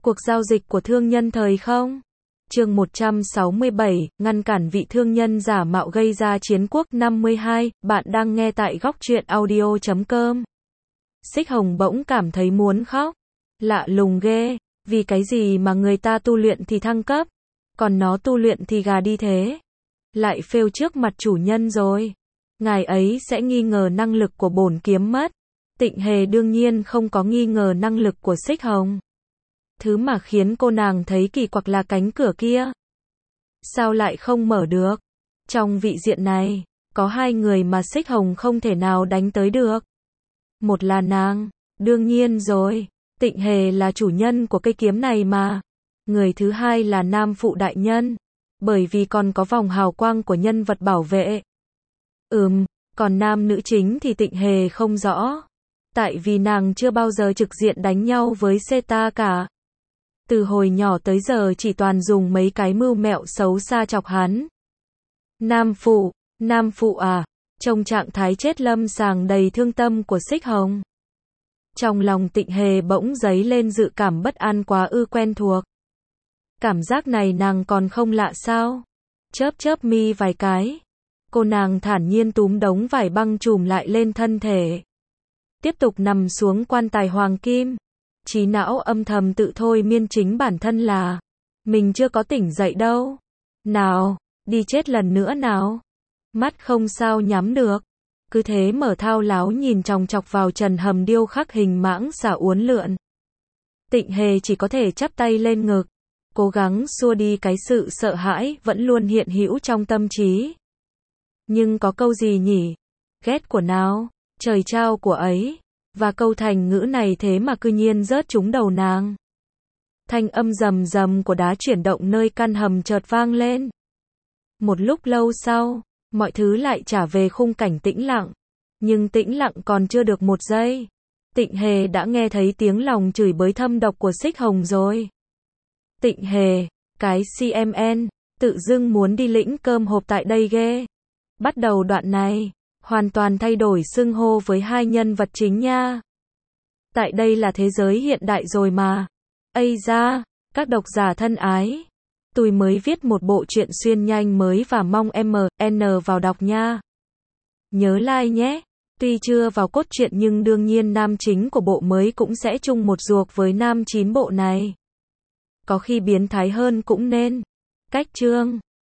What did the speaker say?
Cuộc giao dịch của thương nhân thời không? Chương 167, ngăn cản vị thương nhân giả mạo gây ra chiến quốc 52, bạn đang nghe tại góc truyện audio.com. Xích Hồng bỗng cảm thấy muốn khóc. Lạ lùng ghê, vì cái gì mà người ta tu luyện thì thăng cấp, còn nó tu luyện thì gà đi thế. Lại phêu trước mặt chủ nhân rồi. Ngài ấy sẽ nghi ngờ năng lực của bổn kiếm mất. Tịnh Hề đương nhiên không có nghi ngờ năng lực của Xích Hồng. Thứ mà khiến cô nàng thấy kỳ quặc là cánh cửa kia. Sao lại không mở được? Trong vị diện này, có hai người mà Xích Hồng không thể nào đánh tới được. Một là nàng, đương nhiên rồi, Tịnh Hề là chủ nhân của cây kiếm này mà. Người thứ hai là Nam Phụ đại nhân, bởi vì còn có vòng hào quang của nhân vật bảo vệ. Còn nam nữ chính thì Tịnh Hề không rõ. Tại vì nàng chưa bao giờ trực diện đánh nhau với Seta cả. Từ hồi nhỏ tới giờ chỉ toàn dùng mấy cái mưu mẹo xấu xa chọc hắn. Nam Phụ à, trong trạng thái chết lâm sàng đầy thương tâm của Xích Hồng. Trong lòng Tịnh Hề bỗng dấy lên dự cảm bất an quá ư quen thuộc. Cảm giác này nàng còn không lạ sao? Chớp mi vài cái. Cô nàng thản nhiên túm đống vải băng trùm lại lên thân thể. Tiếp tục nằm xuống quan tài hoàng kim. Trí não âm thầm tự thôi miên chính bản thân là mình chưa có tỉnh dậy đâu. Nào, đi chết lần nữa nào. Mắt không sao nhắm được. Cứ thế mở thao láo nhìn chòng chọc vào trần hầm điêu khắc hình mãng xà uốn lượn. Tịnh Hề chỉ có thể chắp tay lên ngực, cố gắng xua đi cái sự sợ hãi vẫn luôn hiện hữu trong tâm trí. Nhưng có câu gì nhỉ? Ghét của nào, trời trao của ấy. Và câu thành ngữ này thế mà cư nhiên rớt trúng đầu nàng. Thanh âm rầm rầm của đá chuyển động nơi căn hầm chợt vang lên. Một lúc lâu sau, mọi thứ lại trả về khung cảnh tĩnh lặng. Nhưng tĩnh lặng còn chưa được một giây. Tịnh Hề đã nghe thấy tiếng lòng chửi bới thâm độc của Xích Hồng rồi. Tịnh Hề, cái CMN, tự dưng muốn đi lĩnh cơm hộp tại đây ghê. Bắt đầu đoạn này, hoàn toàn thay đổi xưng hô với hai nhân vật chính nha. Tại đây là thế giới hiện đại rồi mà. Ây da, các độc giả thân ái. Tôi mới viết một bộ truyện xuyên nhanh mới và mong MN vào đọc nha. Nhớ like nhé. Tuy chưa vào cốt truyện nhưng đương nhiên nam chính của bộ mới cũng sẽ chung một ruột với nam chính bộ này. Có khi biến thái hơn cũng nên. Cách chương